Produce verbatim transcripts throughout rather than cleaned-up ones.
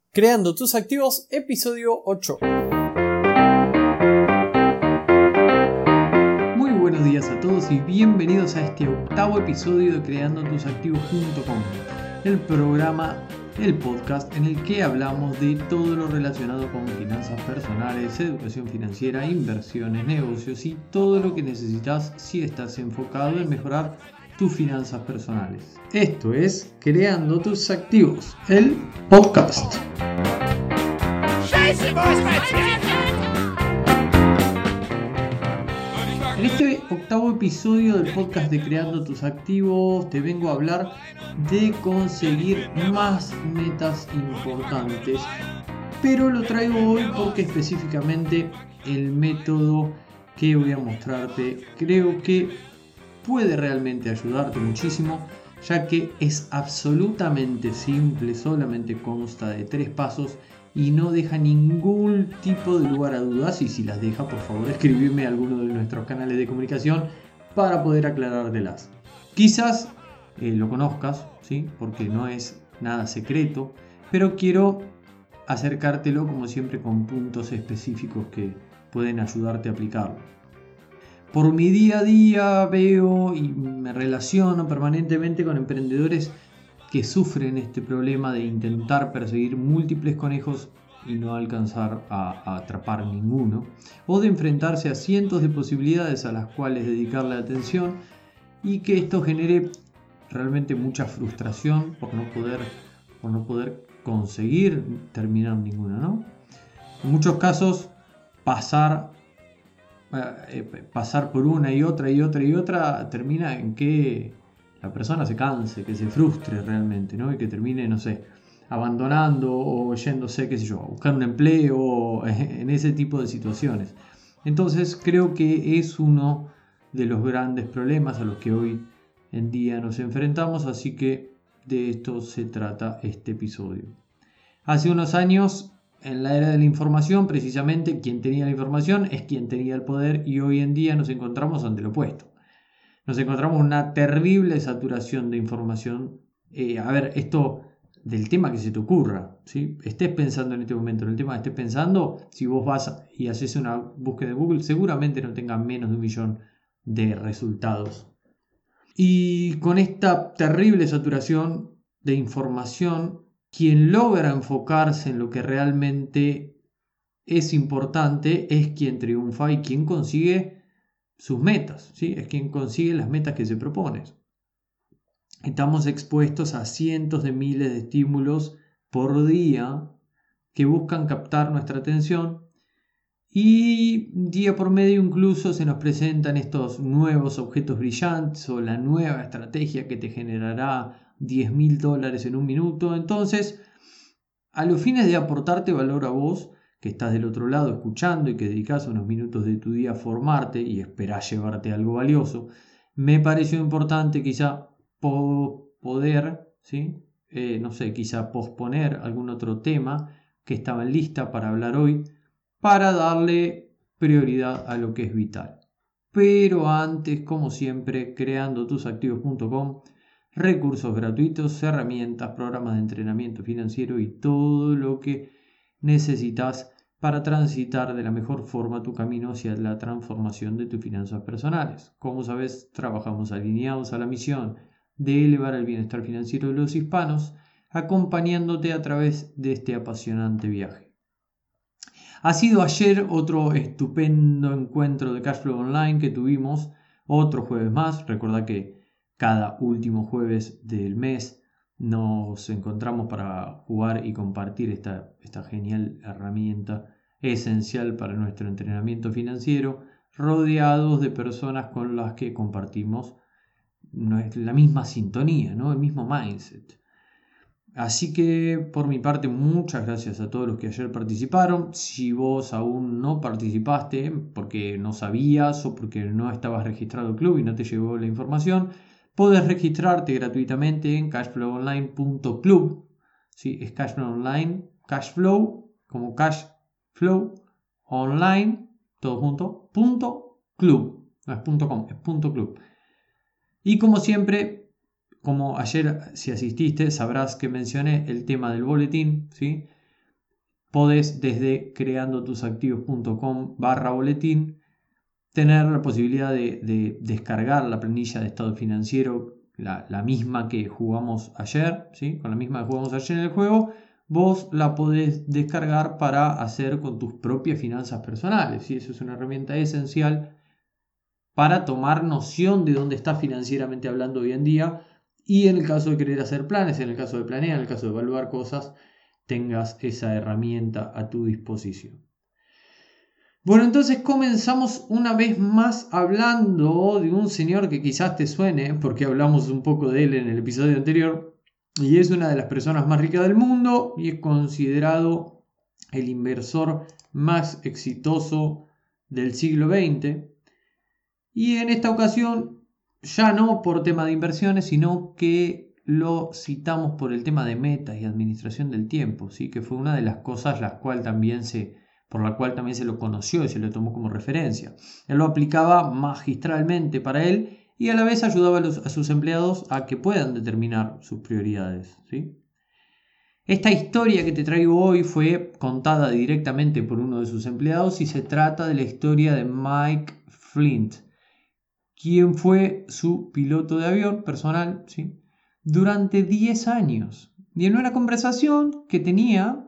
Creando tus activos, episodio ocho. Muy buenos días a todos y bienvenidos a este octavo episodio de creando tus activos punto com, el programa, el podcast en el que hablamos de todo lo relacionado con finanzas personales, educación financiera, inversiones, negocios y todo lo que necesitas si estás enfocado en mejorar tus finanzas personales. Esto es Creando tus activos, el podcast. En este octavo episodio del podcast de Creando tus activos te vengo a hablar de conseguir más metas importantes, pero lo traigo hoy porque específicamente el método que voy a mostrarte creo que puede realmente ayudarte muchísimo, ya que es absolutamente simple, solamente consta de tres pasos y no deja ningún tipo de lugar a dudas. Y si las deja, por favor escribirme a alguno de nuestros canales de comunicación para poder aclarártelas. Quizás eh, lo conozcas, ¿sí? Porque no es nada secreto, pero quiero acercártelo como siempre con puntos específicos que pueden ayudarte a aplicarlo. Por mi día a día veo y me relaciono permanentemente con emprendedores que sufren este problema de intentar perseguir múltiples conejos y no alcanzar a, a atrapar ninguno, o de enfrentarse a cientos de posibilidades a las cuales dedicarle atención y que esto genere realmente mucha frustración por no poder, por no poder conseguir terminar ninguna, ¿no? En muchos casos pasar Eh, pasar por una y otra y otra y otra termina en que la persona se canse, que se frustre realmente, ¿no? Y que termine, no sé, abandonando o yéndose, qué sé yo, a buscar un empleo en ese tipo de situaciones. Entonces creo que es uno de los grandes problemas a los que hoy en día nos enfrentamos, así que de esto se trata este episodio. Hace unos años, en la era de la información, precisamente quien tenía la información es quien tenía el poder, y hoy en día nos encontramos ante lo opuesto. Nos encontramos una terrible saturación de información. Eh, a ver, esto del tema que se te ocurra, ¿sí? Estés pensando en este momento, en el tema que estés pensando, si vos vas y haces una búsqueda de Google, seguramente no tenga menos de un millón de resultados. Y con esta terrible saturación de información, quien logra enfocarse en lo que realmente es importante es quien triunfa y quien consigue sus metas, ¿sí? Es quien consigue las metas que se propone. Estamos expuestos a cientos de miles de estímulos por día que buscan captar nuestra atención, y día por medio incluso se nos presentan estos nuevos objetos brillantes o la nueva estrategia que te generará diez mil dólares en un minuto. Entonces, a los fines de aportarte valor a vos, que estás del otro lado escuchando y que dedicás unos minutos de tu día a formarte y esperás llevarte algo valioso, me pareció importante quizá po- poder, ¿sí? eh, no sé, quizá posponer algún otro tema que estaba en lista para hablar hoy, para darle prioridad a lo que es vital. Pero antes, como siempre, creando tus activos punto com, recursos gratuitos, herramientas, programas de entrenamiento financiero y todo lo que necesitas para transitar de la mejor forma tu camino hacia la transformación de tus finanzas personales. Como sabes, trabajamos alineados a la misión de elevar el bienestar financiero de los hispanos, acompañándote a través de este apasionante viaje. Ha sido ayer otro estupendo encuentro de Cashflow Online que tuvimos, otro jueves más. Recuerda que cada último jueves del mes nos encontramos para jugar y compartir esta, esta genial herramienta esencial para nuestro entrenamiento financiero, rodeados de personas con las que compartimos la misma sintonía, ¿no? El mismo mindset. Así que por mi parte, muchas gracias a todos los que ayer participaron. Si vos aún no participaste porque no sabías o porque no estabas registrado al club y no te llegó la información, podés registrarte gratuitamente en cashflow online punto club. ¿Sí? Es Cashflow Online, Cashflow, como Cashflow Online, todo junto, punto club. No es punto com, es punto club. Y como siempre, como ayer, si asististe, sabrás que mencioné el tema del boletín, ¿sí? podés desde creandotusactivos.com barra boletín tener la posibilidad de, de descargar la planilla de estado financiero, la, la misma que jugamos ayer, ¿sí? Con la misma que jugamos ayer en el juego, vos la podés descargar para hacer con tus propias finanzas personales, ¿sí? Eso es una herramienta esencial para tomar noción de dónde estás financieramente hablando hoy en día, y en el caso de querer hacer planes, en el caso de planear, en el caso de evaluar cosas, tengas esa herramienta a tu disposición. Bueno, entonces comenzamos una vez más hablando de un señor que quizás te suene, porque hablamos un poco de él en el episodio anterior, y es una de las personas más ricas del mundo y es considerado el inversor más exitoso del siglo veinte. Y en esta ocasión, ya no por tema de inversiones, sino que lo citamos por el tema de metas y administración del tiempo, ¿sí? Que fue una de las cosas las cual también se, por la cual también se lo conoció y se lo tomó como referencia. Él lo aplicaba magistralmente para él y a la vez ayudaba a, los, a sus empleados a que puedan determinar sus prioridades, ¿sí? Esta historia que te traigo hoy fue contada directamente por uno de sus empleados y se trata de la historia de Mike Flint, quien fue su piloto de avión personal, ¿sí? Durante diez años. Y en una conversación que tenía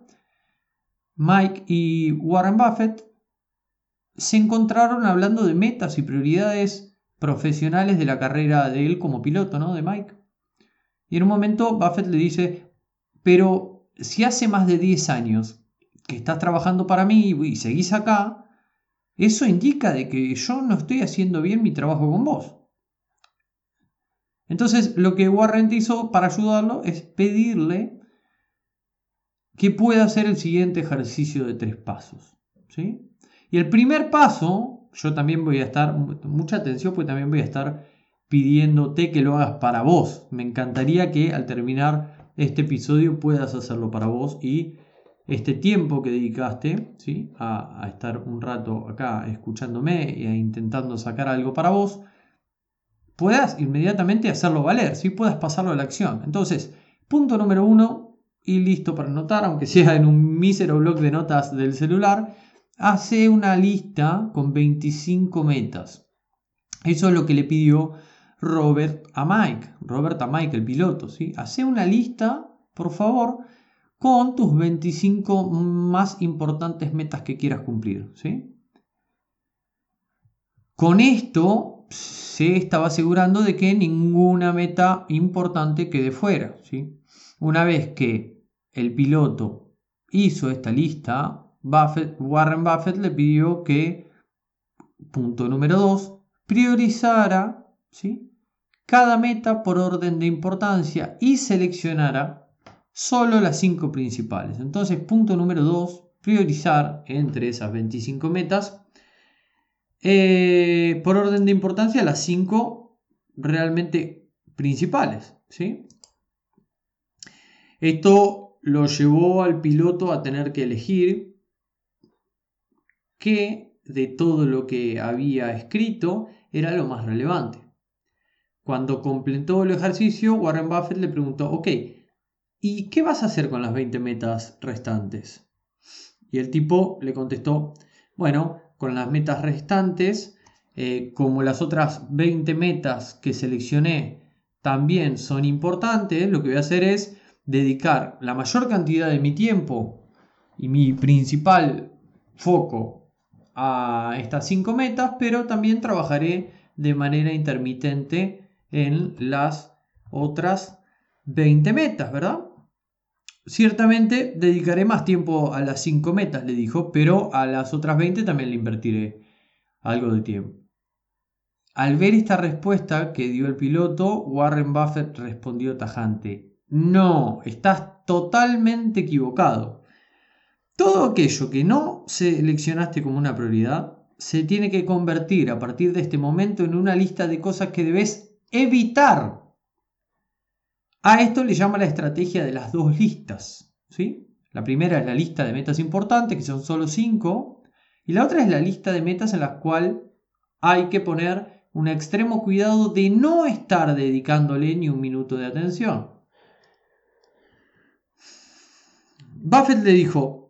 Mike y Warren Buffett, se encontraron hablando de metas y prioridades profesionales de la carrera de él como piloto, ¿no? De Mike. Y en un momento Buffett le dice, pero si hace más de diez años que estás trabajando para mí y seguís acá, eso indica de que yo no estoy haciendo bien mi trabajo con vos. Entonces lo que Warren hizo para ayudarlo es pedirle que pueda hacer el siguiente ejercicio de tres pasos, ¿sí? Y el primer paso, yo también voy a estar, mucha atención, porque también voy a estar pidiéndote que lo hagas para vos. Me encantaría que al terminar este episodio puedas hacerlo para vos y este tiempo que dedicaste, ¿sí? a, a estar un rato acá escuchándome e intentando sacar algo para vos, puedas inmediatamente hacerlo valer, ¿sí? Puedas pasarlo a la acción. Entonces, punto número uno, y listo para anotar, aunque sea en un mísero bloc de notas del celular, hace una lista con veinticinco metas. Eso es lo que le pidió Robert a Mike, Robert a Mike, el piloto, ¿sí? Hace una lista, por favor, con tus veinticinco más importantes metas que quieras cumplir, ¿sí? Con esto se estaba asegurando de que ninguna meta importante quede fuera, ¿sí? Una vez que el piloto hizo esta lista, Buffett, Warren Buffett le pidió que, punto número dos, priorizara, ¿sí? cada meta por orden de importancia y seleccionara solo las cinco principales. Entonces, punto número dos, priorizar entre esas veinticinco metas eh, por orden de importancia las cinco realmente principales, ¿sí? Esto lo llevó al piloto a tener que elegir qué de todo lo que había escrito era lo más relevante. Cuando completó el ejercicio, Warren Buffett le preguntó, ok, ¿y qué vas a hacer con las veinte metas restantes? Y el tipo le contestó, bueno, con las metas restantes, eh, como las otras veinte metas que seleccioné también son importantes, lo que voy a hacer es dedicar la mayor cantidad de mi tiempo y mi principal foco a estas cinco metas, pero también trabajaré de manera intermitente en las otras veinte metas, ¿verdad? Ciertamente dedicaré más tiempo a las cinco metas, le dijo, pero a las otras veinte también le invertiré algo de tiempo. Al ver esta respuesta que dio el piloto, Warren Buffett respondió tajante, no, estás totalmente equivocado. Todo aquello que no seleccionaste como una prioridad se tiene que convertir a partir de este momento en una lista de cosas que debes evitar. A esto le llama la estrategia de las dos listas, ¿sí? La primera es la lista de metas importantes, que son solo cinco, y la otra es la lista de metas en las cuales hay que poner un extremo cuidado de no estar dedicándole ni un minuto de atención. Buffett le dijo,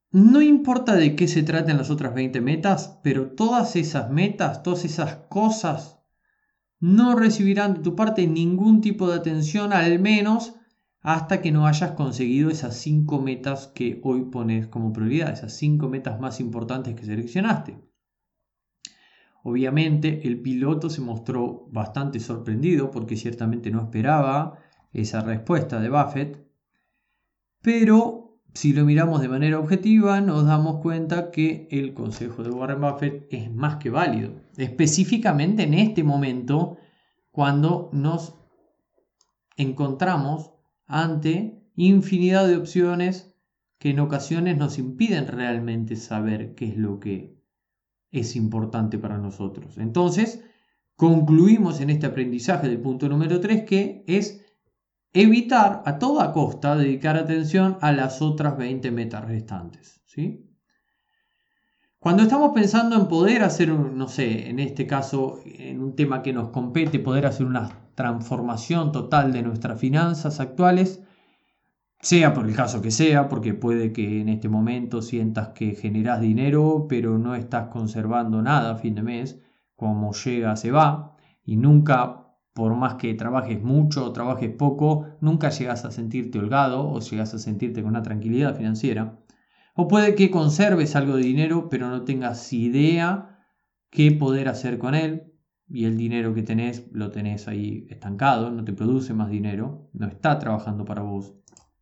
no importa de qué se traten las otras veinte metas, pero todas esas metas, todas esas cosas, no recibirán de tu parte ningún tipo de atención, al menos hasta que no hayas conseguido esas cinco metas que hoy pones como prioridad, esas cinco metas más importantes que seleccionaste. Obviamente el piloto se mostró bastante sorprendido porque ciertamente no esperaba esa respuesta de Buffett, pero si lo miramos de manera objetiva nos damos cuenta que el consejo de Warren Buffett es más que válido, específicamente en este momento cuando nos encontramos ante infinidad de opciones que en ocasiones nos impiden realmente saber qué es lo que es importante para nosotros. Entonces, concluimos en este aprendizaje del punto número tres que es evitar a toda costa dedicar atención a las otras veinte metas restantes, ¿sí? Cuando estamos pensando en poder hacer, un, no sé, en este caso, en un tema que nos compete, poder hacer una transformación total de nuestras finanzas actuales, sea por el caso que sea, porque puede que en este momento sientas que generas dinero, pero no estás conservando nada a fin de mes, como llega se va, y nunca, por más que trabajes mucho o trabajes poco, nunca llegas a sentirte holgado o llegas a sentirte con una tranquilidad financiera. O puede que conserves algo de dinero, pero no tengas idea qué poder hacer con él, y el dinero que tenés lo tenés ahí estancado, no te produce más dinero, no está trabajando para vos.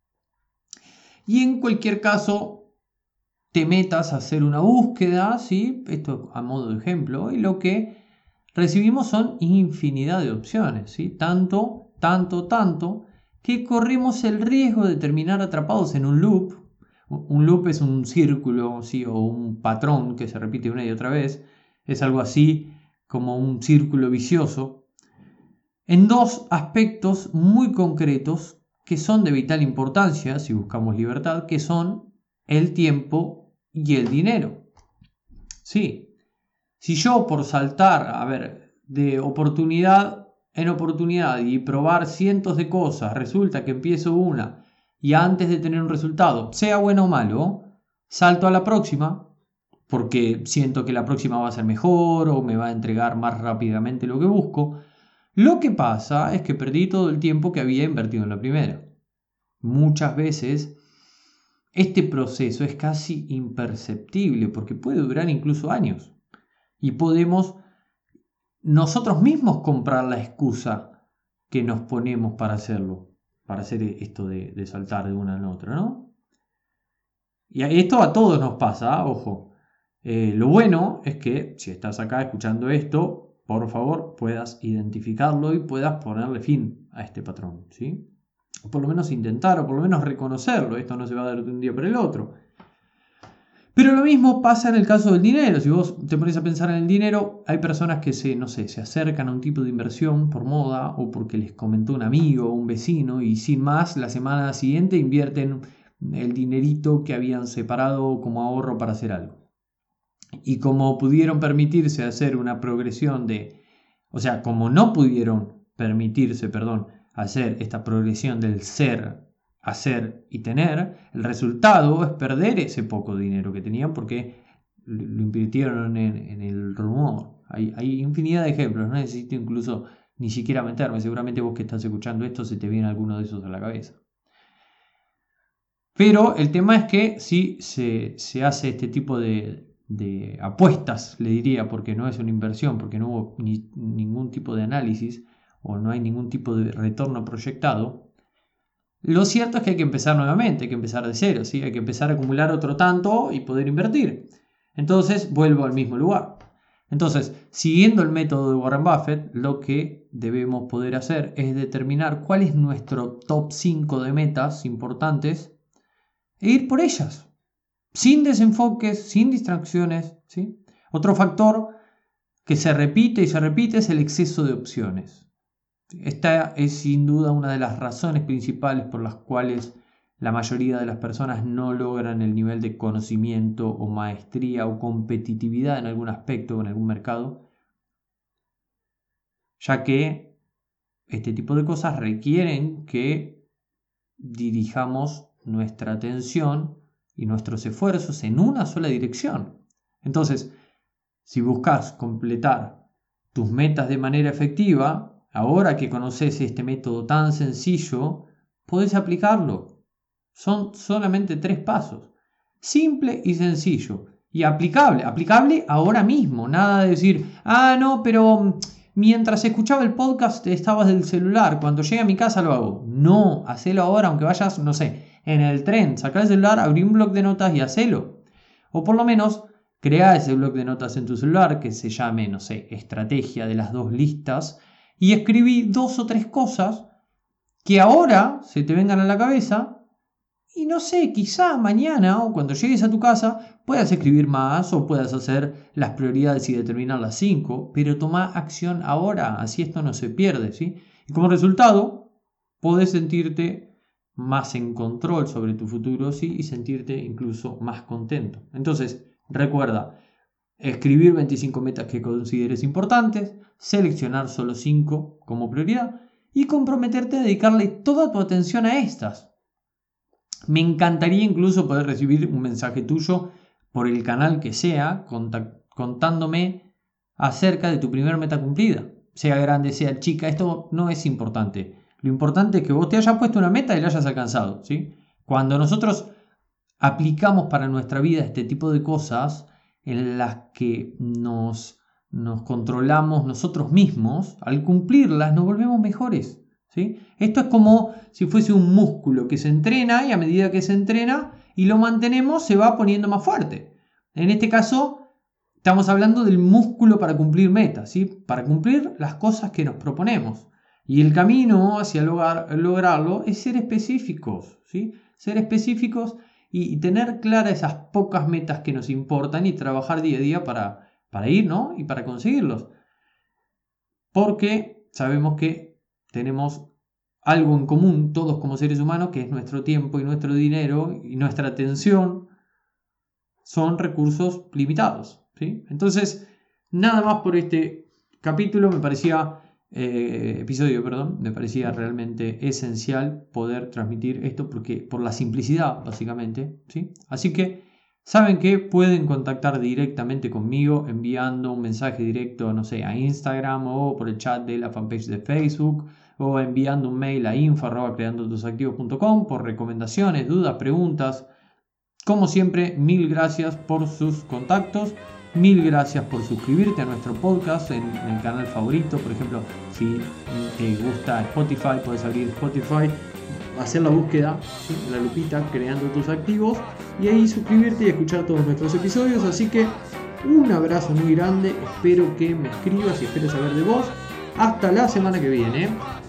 Y en cualquier caso, te metas a hacer una búsqueda, ¿sí? Esto a modo de ejemplo, y lo que recibimos son infinidad de opciones, ¿sí? Tanto, tanto, tanto, que corremos el riesgo de terminar atrapados en un loop. Un loop es un círculo, ¿sí? O un patrón que se repite una y otra vez. Es algo así como un círculo vicioso. En dos aspectos muy concretos que son de vital importancia si buscamos libertad, que son el tiempo y el dinero. Sí, si yo por saltar, a ver, de oportunidad en oportunidad y probar cientos de cosas, resulta que empiezo una y antes de tener un resultado, sea bueno o malo, salto a la próxima porque siento que la próxima va a ser mejor o me va a entregar más rápidamente lo que busco, lo que pasa es que perdí todo el tiempo que había invertido en la primera. Muchas veces este proceso es casi imperceptible porque puede durar incluso años y podemos nosotros mismos comprar la excusa que nos ponemos para hacerlo, para hacer esto de, de saltar de una en otra, ¿no? Y esto a todos nos pasa, ojo. Eh, lo bueno es que si estás acá escuchando esto, por favor puedas identificarlo y puedas ponerle fin a este patrón, ¿sí? O por lo menos intentar, o por lo menos reconocerlo. Esto no se va a dar de un día para el otro. Pero lo mismo pasa en el caso del dinero. Si vos te pones a pensar en el dinero, hay personas que se, no sé, se acercan a un tipo de inversión por moda o porque les comentó un amigo o un vecino y sin más, la semana siguiente invierten el dinerito que habían separado como ahorro para hacer algo. Y como pudieron permitirse hacer una progresión de, o sea, como no pudieron permitirse, perdón, hacer esta progresión del ser, hacer y tener, el resultado es perder ese poco dinero que tenían porque lo invirtieron en, en el rumor. Hay, hay infinidad de ejemplos, no necesito incluso ni siquiera meterme, seguramente vos que estás escuchando esto se te viene alguno de esos a la cabeza. Pero el tema es que si se, se hace este tipo de, de apuestas, le diría, porque no es una inversión, porque no hubo ni, ningún tipo de análisis o no hay ningún tipo de retorno proyectado, lo cierto es que hay que empezar nuevamente, hay que empezar de cero, ¿sí? Hay que empezar a acumular otro tanto y poder invertir. Entonces vuelvo al mismo lugar. Entonces, siguiendo el método de Warren Buffett, lo que debemos poder hacer es determinar cuál es nuestro top cinco de metas importantes e ir por ellas, sin desenfoques, sin distracciones, ¿sí? Otro factor que se repite y se repite es el exceso de opciones. Esta es sin duda una de las razones principales por las cuales la mayoría de las personas no logran el nivel de conocimiento o maestría o competitividad en algún aspecto o en algún mercado, ya que este tipo de cosas requieren que dirijamos nuestra atención y nuestros esfuerzos en una sola dirección. Entonces, si buscas completar tus metas de manera efectiva, ahora que conoces este método tan sencillo, podés aplicarlo. Son solamente tres pasos. Simple y sencillo. Y aplicable. Aplicable ahora mismo. Nada de decir, ah, no, pero mientras escuchaba el podcast estabas del celular. Cuando llegue a mi casa lo hago. No, hacelo ahora, aunque vayas, no sé, en el tren. Sacá el celular, abrí un bloc de notas y hacelo. O por lo menos, crea ese bloc de notas en tu celular que se llame, no sé, estrategia de las dos listas. Y escribí dos o tres cosas que ahora se te vengan a la cabeza. Y no sé, quizá mañana o cuando llegues a tu casa puedas escribir más o puedas hacer las prioridades y determinar las cinco, pero toma acción ahora, así esto no se pierde, ¿sí? Y como resultado, podés sentirte más en control sobre tu futuro, ¿sí? Y sentirte incluso más contento. Entonces, recuerda, escribir veinticinco metas que consideres importantes, seleccionar solo cinco como prioridad y comprometerte a dedicarle toda tu atención a estas. Me encantaría incluso poder recibir un mensaje tuyo por el canal que sea, contándome acerca de tu primera meta cumplida. Sea grande, sea chica, esto no es importante. Lo importante es que vos te hayas puesto una meta y la hayas alcanzado, ¿sí? Cuando nosotros aplicamos para nuestra vida este tipo de cosas en las que nos, nos controlamos nosotros mismos, al cumplirlas nos volvemos mejores, ¿sí? Esto es como si fuese un músculo que se entrena y a medida que se entrena y lo mantenemos se va poniendo más fuerte. En este caso estamos hablando del músculo para cumplir metas, ¿sí? Para cumplir las cosas que nos proponemos. Y el camino hacia lograr, lograrlo es ser específicos, ¿sí? Ser específicos y, y tener claras esas pocas metas que nos importan y trabajar día a día para, para ir, ¿no? Y para conseguirlos. Porque sabemos que tenemos algo en común todos como seres humanos, que es nuestro tiempo y nuestro dinero y nuestra atención son recursos limitados, ¿sí? Entonces, nada más por este capítulo. Me parecía eh, episodio, perdón, me parecía realmente esencial poder transmitir esto porque por la simplicidad, básicamente, ¿sí? Así que saben que pueden contactar directamente conmigo enviando un mensaje directo, no sé, a Instagram o por el chat de la fanpage de Facebook, o enviando un mail a info arroba creando tus activos punto com por recomendaciones, dudas, preguntas. Como siempre, mil gracias por sus contactos, mil gracias por suscribirte a nuestro podcast en, en el canal favorito. Por ejemplo, si te gusta Spotify, puedes abrir Spotify, hacer la búsqueda, ¿sí? La lupita creando tus activos y ahí suscribirte y escuchar todos nuestros episodios. Así que un abrazo muy grande, espero que me escribas y espero saber de vos. Hasta la semana que viene.